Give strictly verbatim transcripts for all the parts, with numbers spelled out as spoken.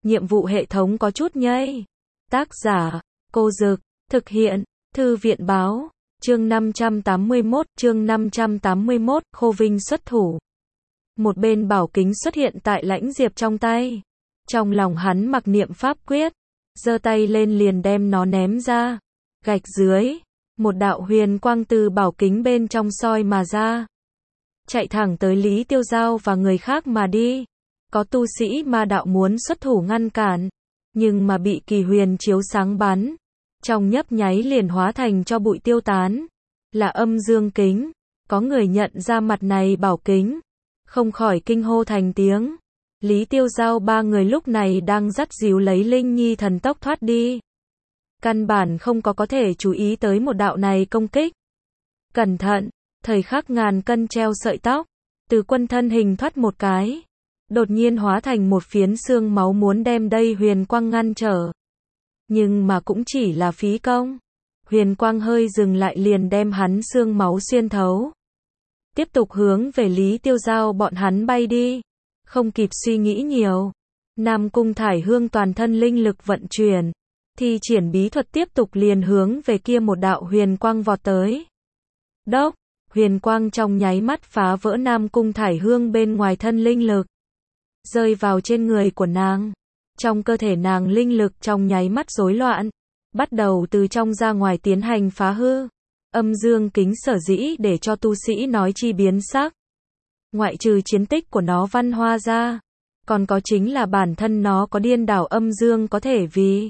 nhiệm vụ hệ thống có chút nhây. Tác giả, Cô Dực, thực hiện, Thư viện Báo, chương năm trăm tám mươi mốt, chương năm trăm tám mươi mốt, Khô Vinh xuất thủ. Một bên bảo kính xuất hiện tại Lãnh Diệp trong tay. Trong lòng hắn mặc niệm pháp quyết, giơ tay lên liền đem nó ném ra. Gạch dưới, một đạo huyền quang từ bảo kính bên trong soi mà ra. Chạy thẳng tới Lý Tiêu Giao và người khác mà đi. Có tu sĩ ma đạo muốn xuất thủ ngăn cản, nhưng mà bị kỳ huyền chiếu sáng bắn. Trong nhấp nháy liền hóa thành cho bụi tiêu tán. Là âm dương kính. Có người nhận ra mặt này bảo kính, không khỏi kinh hô thành tiếng. Lý Tiêu Giao ba người lúc này đang dắt díu lấy Linh Nhi thần tốc thoát đi. Căn bản không có có thể chú ý tới một đạo này công kích. Cẩn thận, thời khắc ngàn cân treo sợi tóc, từ quân thân hình thoát một cái. Đột nhiên hóa thành một phiến xương máu muốn đem đây huyền quang ngăn trở. Nhưng mà cũng chỉ là phí công. Huyền quang hơi dừng lại liền đem hắn xương máu xuyên thấu. Tiếp tục hướng về Lý Tiêu Giao bọn hắn bay đi. Không kịp suy nghĩ nhiều. Nam Cung Thải Hương toàn thân linh lực vận chuyển. Thi triển bí thuật tiếp tục liền hướng về kia một đạo huyền quang vọt tới. Đốc, huyền quang trong nháy mắt phá vỡ Nam Cung Thải Hương bên ngoài thân linh lực. Rơi vào trên người của nàng. Trong cơ thể nàng linh lực trong nháy mắt rối loạn. Bắt đầu từ trong ra ngoài tiến hành phá hư. Âm dương kính sở dĩ để cho tu sĩ nói chi biến sắc. Ngoại trừ chiến tích của nó văn hoa ra. Còn có chính là bản thân nó có điên đảo âm dương có thể vì.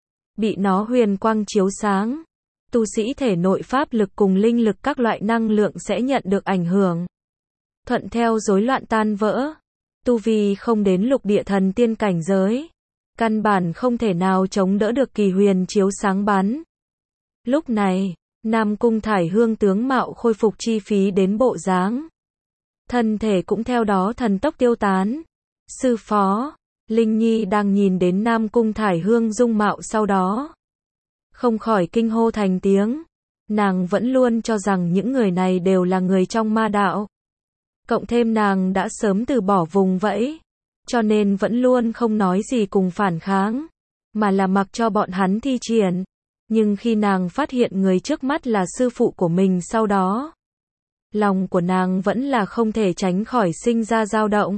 Bị nó huyền quang chiếu sáng. Tu sĩ thể nội pháp lực cùng linh lực các loại năng lượng sẽ nhận được ảnh hưởng. Thuận theo rối loạn tan vỡ. Tu vi không đến lục địa thần tiên cảnh giới. Căn bản không thể nào chống đỡ được kỳ huyền chiếu sáng bắn. Lúc này, Nam Cung Thải Hương tướng mạo khôi phục chi phí đến bộ dáng. Thân thể cũng theo đó thần tốc tiêu tán. Sư phó, Linh Nhi đang nhìn đến Nam Cung Thải Hương dung mạo sau đó. Không khỏi kinh hô thành tiếng. Nàng vẫn luôn cho rằng những người này đều là người trong ma đạo. Cộng thêm nàng đã sớm từ bỏ vùng vẫy. Cho nên vẫn luôn không nói gì cùng phản kháng. Mà là mặc cho bọn hắn thi triển. Nhưng khi nàng phát hiện người trước mắt là sư phụ của mình sau đó. Lòng của nàng vẫn là không thể tránh khỏi sinh ra dao động.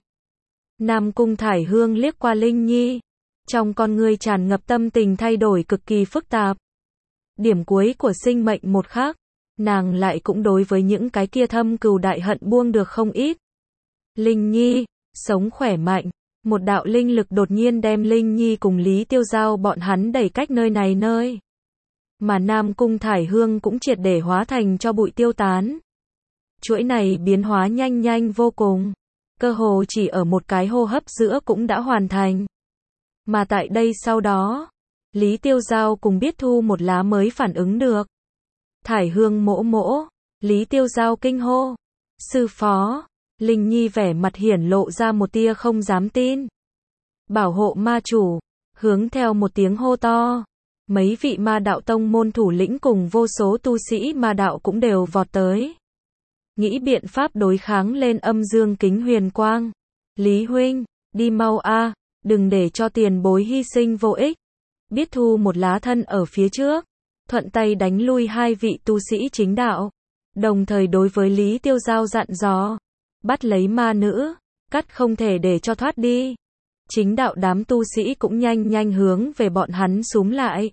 Nam Cung Thải Hương liếc qua Linh Nhi. Trong con ngươi tràn ngập tâm tình thay đổi cực kỳ phức tạp. Điểm cuối của sinh mệnh một khắc. Nàng lại cũng đối với những cái kia thâm cừu đại hận buông được không ít. Linh Nhi, sống khỏe mạnh. Một đạo linh lực đột nhiên đem Linh Nhi cùng Lý Tiêu Giao bọn hắn đẩy cách nơi này nơi. Mà Nam Cung Thải Hương cũng triệt để hóa thành cho bụi tiêu tán. Chuỗi này biến hóa nhanh nhanh vô cùng. Cơ hồ chỉ ở một cái hô hấp giữa cũng đã hoàn thành. Mà tại đây sau đó, Lý Tiêu Giao cùng Biết Thu một lá mới phản ứng được. Thải Hương mỗ mỗ, Lý Tiêu Giao kinh hô. Sư phó, Linh Nhi vẻ mặt hiển lộ ra một tia không dám tin. Bảo hộ ma chủ, hướng theo một tiếng hô to. Mấy vị ma đạo tông môn thủ lĩnh cùng vô số tu sĩ ma đạo cũng đều vọt tới. Nghĩ biện pháp đối kháng lên âm dương kính huyền quang. Lý huynh, đi mau a, đừng để cho tiền bối hy sinh vô ích. Biết Thu một lá thân ở phía trước. Thuận tay đánh lui hai vị tu sĩ chính đạo. Đồng thời đối với Lý Tiêu Giao dặn dò. Bắt lấy ma nữ, cắt không thể để cho thoát đi. Chính đạo đám tu sĩ cũng nhanh nhanh hướng về bọn hắn xúm lại.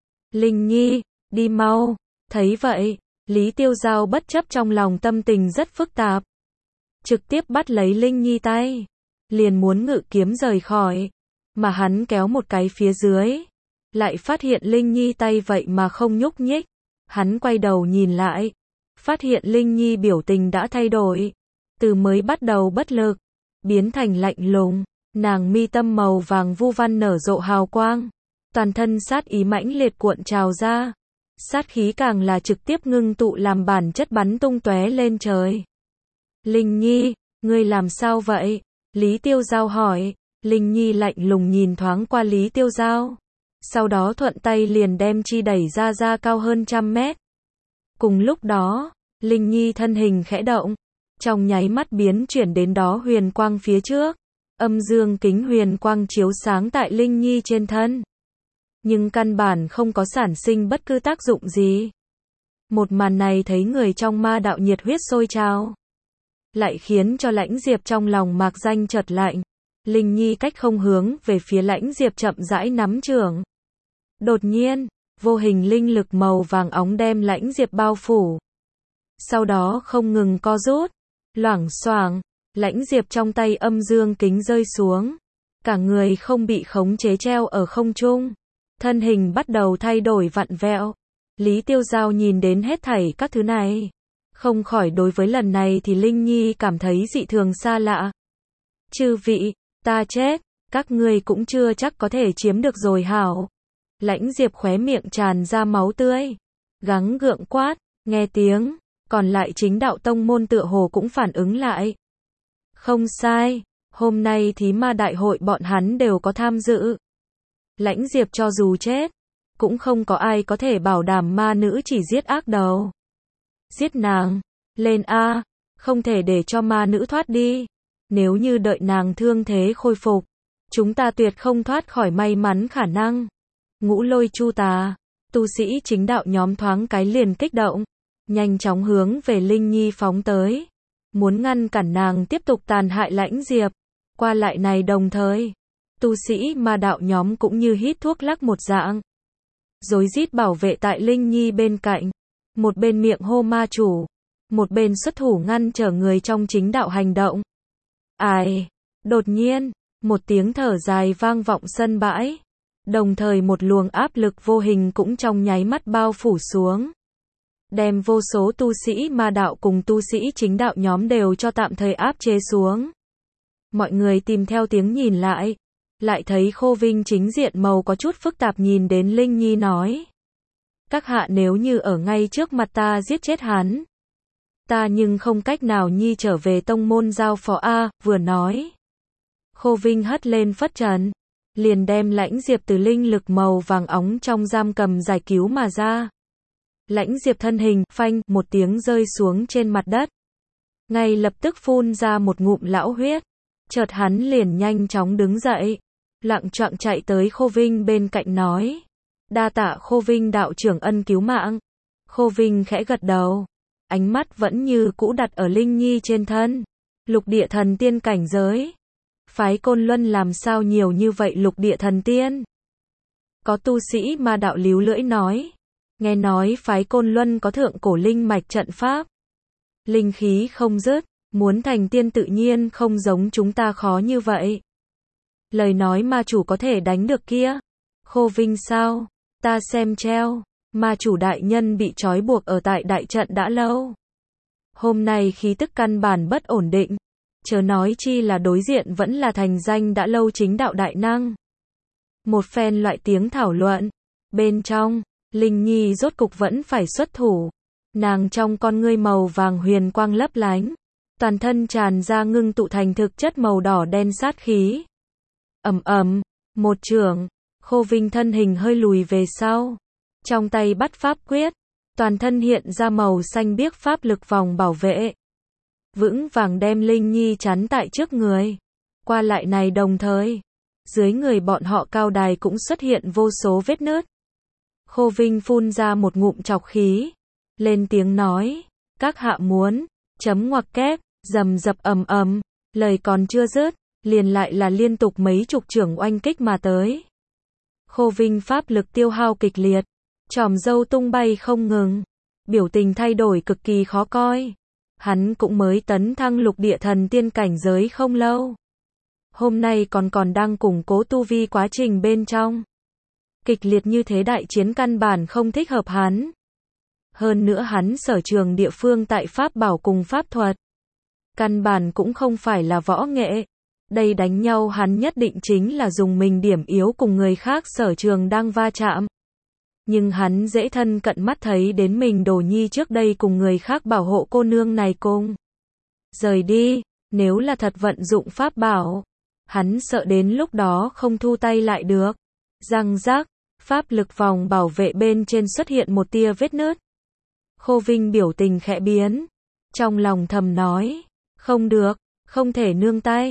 Linh Nhi, đi mau. Thấy vậy, Lý Tiêu Giao bất chấp trong lòng tâm tình rất phức tạp. Trực tiếp bắt lấy Linh Nhi tay. Liền muốn ngự kiếm rời khỏi. Mà hắn kéo một cái phía dưới. Lại phát hiện Linh Nhi tay vậy mà không nhúc nhích. Hắn quay đầu nhìn lại. Phát hiện Linh Nhi biểu tình đã thay đổi. Từ mới bắt đầu bất lực. Biến thành lạnh lùng. Nàng mi tâm màu vàng vu văn nở rộ hào quang. Toàn thân sát ý mãnh liệt cuộn trào ra. Sát khí càng là trực tiếp ngưng tụ làm bản chất bắn tung tóe lên trời. Linh Nhi, ngươi làm sao vậy? Lý Tiêu Giao hỏi. Linh Nhi lạnh lùng nhìn thoáng qua Lý Tiêu Giao. Sau đó thuận tay liền đem chi đẩy ra ra cao hơn trăm mét. Cùng lúc đó, Linh Nhi thân hình khẽ động. Trong nháy mắt biến chuyển đến đó huyền quang phía trước. Âm dương kính huyền quang chiếu sáng tại Linh Nhi trên thân. Nhưng căn bản không có sản sinh bất cứ tác dụng gì. Một màn này thấy người trong ma đạo nhiệt huyết sôi trào. Lại khiến cho Lãnh Diệp trong lòng mạc danh chợt lạnh. Linh Nhi cách không hướng về phía Lãnh Diệp chậm rãi nắm chưởng. Đột nhiên, vô hình linh lực màu vàng óng đem Lãnh Diệp bao phủ. Sau đó không ngừng co rút, loảng xoảng, Lãnh Diệp trong tay âm dương kính rơi xuống. Cả người không bị khống chế treo ở không trung. Thân hình bắt đầu thay đổi vặn vẹo. Lý Tiêu Giao nhìn đến hết thảy các thứ này. Không khỏi đối với lần này thì Linh Nhi cảm thấy dị thường xa lạ. Chư vị, ta chết, các ngươi cũng chưa chắc có thể chiếm được rồi hảo. Lãnh Diệp khóe miệng tràn ra máu tươi. Gắng gượng quát, nghe tiếng, còn lại chính đạo tông môn tựa hồ cũng phản ứng lại. Không sai, hôm nay thí ma đại hội bọn hắn đều có tham dự. Lãnh Diệp cho dù chết, cũng không có ai có thể bảo đảm ma nữ chỉ giết ác đầu. Giết nàng, lên A, không thể để cho ma nữ thoát đi. Nếu như đợi nàng thương thế khôi phục, chúng ta tuyệt không thoát khỏi may mắn khả năng. Ngũ Lôi Chu Tà, tu sĩ chính đạo nhóm thoáng cái liền kích động, nhanh chóng hướng về Linh Nhi phóng tới, muốn ngăn cản nàng tiếp tục tàn hại Lãnh Diệp. Qua lại này đồng thời, tu sĩ ma đạo nhóm cũng như hít thuốc lắc một dạng, rối rít bảo vệ tại Linh Nhi bên cạnh, một bên miệng hô ma chủ, một bên xuất thủ ngăn trở người trong chính đạo hành động. Ai? Đột nhiên, một tiếng thở dài vang vọng sân bãi, đồng thời một luồng áp lực vô hình cũng trong nháy mắt bao phủ xuống, đem vô số tu sĩ ma đạo cùng tu sĩ chính đạo nhóm đều cho tạm thời áp chế xuống. Mọi người tìm theo tiếng nhìn lại, lại thấy Khô Vinh chính diện màu có chút phức tạp nhìn đến Linh Nhi nói: các hạ nếu như ở ngay trước mặt ta giết chết hắn, ta nhưng không cách nào nhi trở về tông môn giao phó A. Vừa nói, Khô Vinh hất lên phất trần, liền đem Lãnh Diệp từ linh lực màu vàng óng trong giam cầm giải cứu mà ra. Lãnh Diệp thân hình, phanh, một tiếng rơi xuống trên mặt đất. Ngay lập tức phun ra một ngụm lão huyết. Chợt hắn liền nhanh chóng đứng dậy, lặng choạng chạy tới Khô Vinh bên cạnh nói: đa tạ Khô Vinh đạo trưởng ân cứu mạng. Khô Vinh khẽ gật đầu, ánh mắt vẫn như cũ đặt ở Linh Nhi trên thân. Lục địa thần tiên cảnh giới. Phái Côn Luân làm sao nhiều như vậy lục địa thần tiên? Có tu sĩ ma đạo líu lưỡi nói. Nghe nói phái Côn Luân có thượng cổ linh mạch trận pháp. Linh khí không dứt, muốn thành tiên tự nhiên không giống chúng ta khó như vậy. Lời nói ma chủ có thể đánh được kia. Khô Vinh sao? Ta xem treo. Ma chủ đại nhân bị trói buộc ở tại đại trận đã lâu. Hôm nay khí tức căn bản bất ổn định. Chớ nói chi là đối diện vẫn là thành danh đã lâu chính đạo đại năng. Một phen loại tiếng thảo luận. Bên trong, Linh Nhi rốt cục vẫn phải xuất thủ. Nàng trong con ngươi màu vàng huyền quang lấp lánh. Toàn thân tràn ra ngưng tụ thành thực chất màu đỏ đen sát khí. Ầm ầm, một chưởng, Khô Vinh thân hình hơi lùi về sau. Trong tay bắt pháp quyết, toàn thân hiện ra màu xanh biếc pháp lực vòng bảo vệ. Vững vàng đem Linh Nhi chắn tại trước người. Qua lại này đồng thời, dưới người bọn họ cao đài cũng xuất hiện vô số vết nứt. Khô Vinh phun ra một ngụm trọc khí, lên tiếng nói: các hạ muốn, chấm ngoặc kép, rầm rập ầm ầm, lời còn chưa dứt, liền lại là liên tục mấy chục chưởng oanh kích mà tới. Khô Vinh pháp lực tiêu hao kịch liệt, chòm râu tung bay không ngừng, biểu tình thay đổi cực kỳ khó coi. Hắn cũng mới tấn thăng lục địa thần tiên cảnh giới không lâu. Hôm nay còn còn đang củng cố tu vi quá trình bên trong. Kịch liệt như thế đại chiến căn bản không thích hợp hắn. Hơn nữa hắn sở trường địa phương tại pháp bảo cùng pháp thuật. Căn bản cũng không phải là võ nghệ. Đây đánh nhau hắn nhất định chính là dùng mình điểm yếu cùng người khác sở trường đang va chạm. Nhưng hắn dễ thân cận mắt thấy đến mình Đồ Nhi trước đây cùng người khác bảo hộ cô nương này cùng rời đi, nếu là thật vận dụng pháp bảo, hắn sợ đến lúc đó không thu tay lại được. Răng rác, pháp lực vòng bảo vệ bên trên xuất hiện một tia vết nứt. Khô Vinh biểu tình khẽ biến, trong lòng thầm nói, không được, không thể nương tay.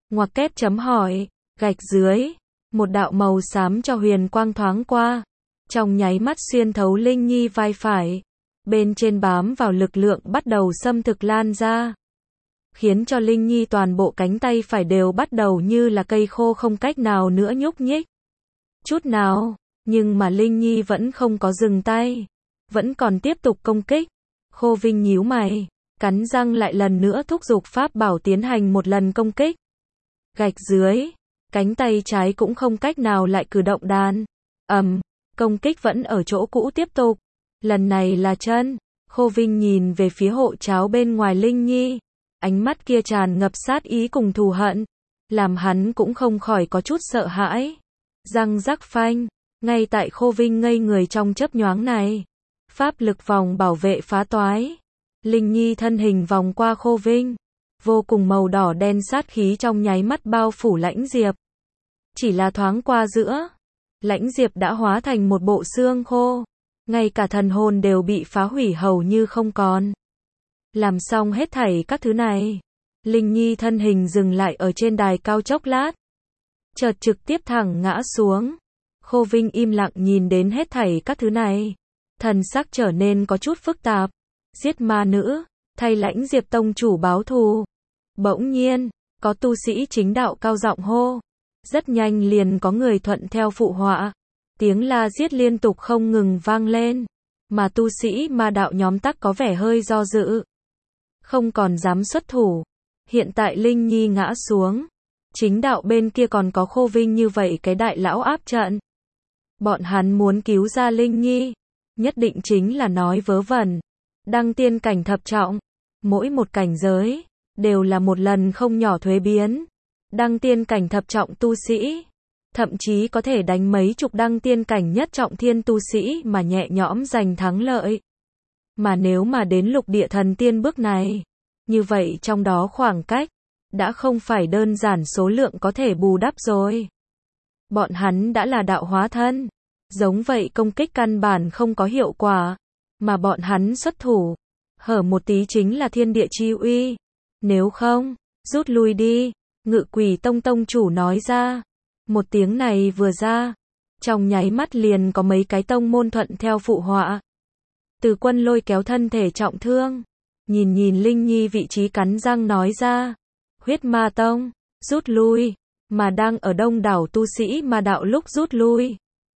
Ngoặc kép chấm hỏi, gạch dưới, một đạo màu xám cho huyền quang thoáng qua, trong nháy mắt xuyên thấu Linh Nhi vai phải, bên trên bám vào lực lượng bắt đầu xâm thực lan ra, khiến cho Linh Nhi toàn bộ cánh tay phải đều bắt đầu như là cây khô không cách nào nữa nhúc nhích. Chút nào, nhưng mà Linh Nhi vẫn không có dừng tay, vẫn còn tiếp tục công kích. Khô Vinh nhíu mày, cắn răng lại lần nữa thúc giục pháp bảo tiến hành một lần công kích. Gạch dưới, cánh tay trái cũng không cách nào lại cử động đàn. Ầm, công kích vẫn ở chỗ cũ tiếp tục. Lần này là chân. Khô Vinh nhìn về phía hộ cháo bên ngoài Linh Nhi, ánh mắt kia tràn ngập sát ý cùng thù hận, làm hắn cũng không khỏi có chút sợ hãi. Răng rắc phanh, ngay tại Khô Vinh ngây người trong chớp nhoáng này, pháp lực vòng bảo vệ phá toái. Linh Nhi thân hình vòng qua Khô Vinh, vô cùng màu đỏ đen sát khí trong nháy mắt bao phủ Lãnh Diệp. Chỉ là thoáng qua giữa, Lãnh Diệp đã hóa thành một bộ xương khô, ngay cả thần hồn đều bị phá hủy hầu như không còn. Làm xong hết thảy các thứ này, Linh Nhi thân hình dừng lại ở trên đài cao chốc lát, chợt trực tiếp thẳng ngã xuống. Khô Vinh im lặng nhìn đến hết thảy các thứ này, thần sắc trở nên có chút phức tạp. Giết ma nữ, thay Lãnh Diệp tông chủ báo thù. Bỗng nhiên, có tu sĩ chính đạo cao giọng hô. Rất nhanh liền có người thuận theo phụ họa. Tiếng la giết liên tục không ngừng vang lên, mà tu sĩ ma đạo nhóm tắc có vẻ hơi do dự, không còn dám xuất thủ. Hiện tại Linh Nhi ngã xuống, chính đạo bên kia còn có Khô Vinh như vậy cái đại lão áp trận. Bọn hắn muốn cứu ra Linh Nhi, nhất định chính là nói vớ vẩn. Đăng tiên cảnh thập trọng, mỗi một cảnh giới đều là một lần không nhỏ thuế biến. Đăng tiên cảnh thập trọng tu sĩ, thậm chí có thể đánh mấy chục đăng tiên cảnh nhất trọng thiên tu sĩ mà nhẹ nhõm giành thắng lợi. Mà nếu mà đến lục địa thần tiên bước này, như vậy trong đó khoảng cách đã không phải đơn giản số lượng có thể bù đắp rồi. Bọn hắn đã là đạo hóa thân, giống vậy công kích căn bản không có hiệu quả, mà bọn hắn xuất thủ, hở một tí chính là thiên địa chi uy. Nếu không, rút lui đi, Ngự Quỷ Tông tông chủ nói ra. Một tiếng này vừa ra, trong nháy mắt liền có mấy cái tông môn thuận theo phụ họa. Từ Quân lôi kéo thân thể trọng thương, nhìn nhìn Linh Nhi vị trí cắn răng nói ra. Huyết Ma Tông, rút lui, mà đang ở đông đảo tu sĩ ma đạo lúc rút lui.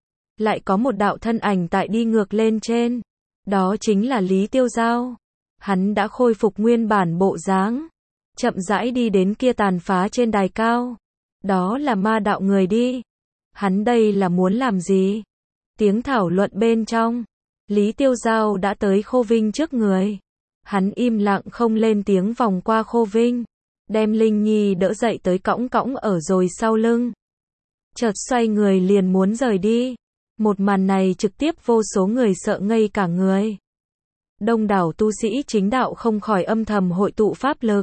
Lại có một đạo thân ảnh tại đi ngược lên trên, đó chính là Lý Tiêu Giao. Hắn đã khôi phục nguyên bản bộ dáng, chậm rãi đi đến kia tàn phá trên đài cao. Đó là ma đạo người đi. Hắn đây là muốn làm gì? Tiếng thảo luận bên trong, Lý Tiêu Giao đã tới Khô Vinh trước người. Hắn im lặng không lên tiếng vòng qua Khô Vinh, đem Linh Nhi đỡ dậy tới cõng cõng ở rồi sau lưng. Chợt xoay người liền muốn rời đi. Một màn này trực tiếp vô số người sợ ngây cả người. Đông đảo tu sĩ chính đạo không khỏi âm thầm hội tụ pháp lực,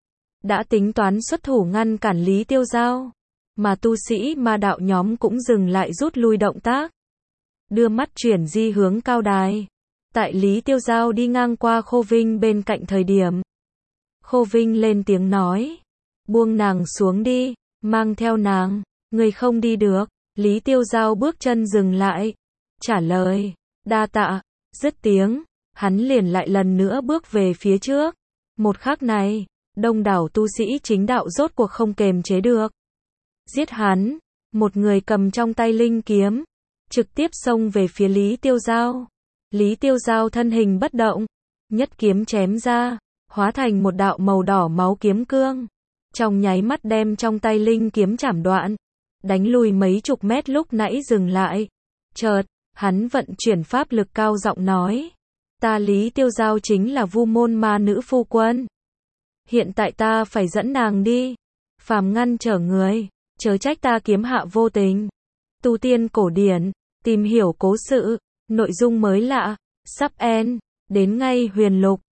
đã tính toán xuất thủ ngăn cản Lý Tiêu Giao, mà tu sĩ ma đạo nhóm cũng dừng lại rút lui động tác, đưa mắt chuyển di hướng cao đài. Tại Lý Tiêu Giao đi ngang qua Khô Vinh bên cạnh thời điểm, Khô Vinh lên tiếng nói, buông nàng xuống đi, mang theo nàng, người không đi được. Lý Tiêu Giao bước chân dừng lại, trả lời, đa tạ. Dứt tiếng, hắn liền lại lần nữa bước về phía trước. Một khắc này, đông đảo tu sĩ chính đạo rốt cuộc không kềm chế được. Giết hắn, một người cầm trong tay linh kiếm, trực tiếp xông về phía Lý Tiêu Giao. Lý Tiêu Giao thân hình bất động, nhất kiếm chém ra, hóa thành một đạo màu đỏ máu kiếm cương, trong nháy mắt đem trong tay linh kiếm chảm đoạn, đánh lùi mấy chục mét lúc nãy dừng lại. Chợt, hắn vận chuyển pháp lực cao giọng nói, ta Lý Tiêu Giao chính là Vu Môn ma nữ phu quân. Hiện tại ta phải dẫn nàng đi, phàm ngăn trở người, chớ trách ta kiếm hạ vô tình. Tu tiên cổ điển, tìm hiểu cố sự, nội dung mới lạ, sắp end, đến ngay huyền lục.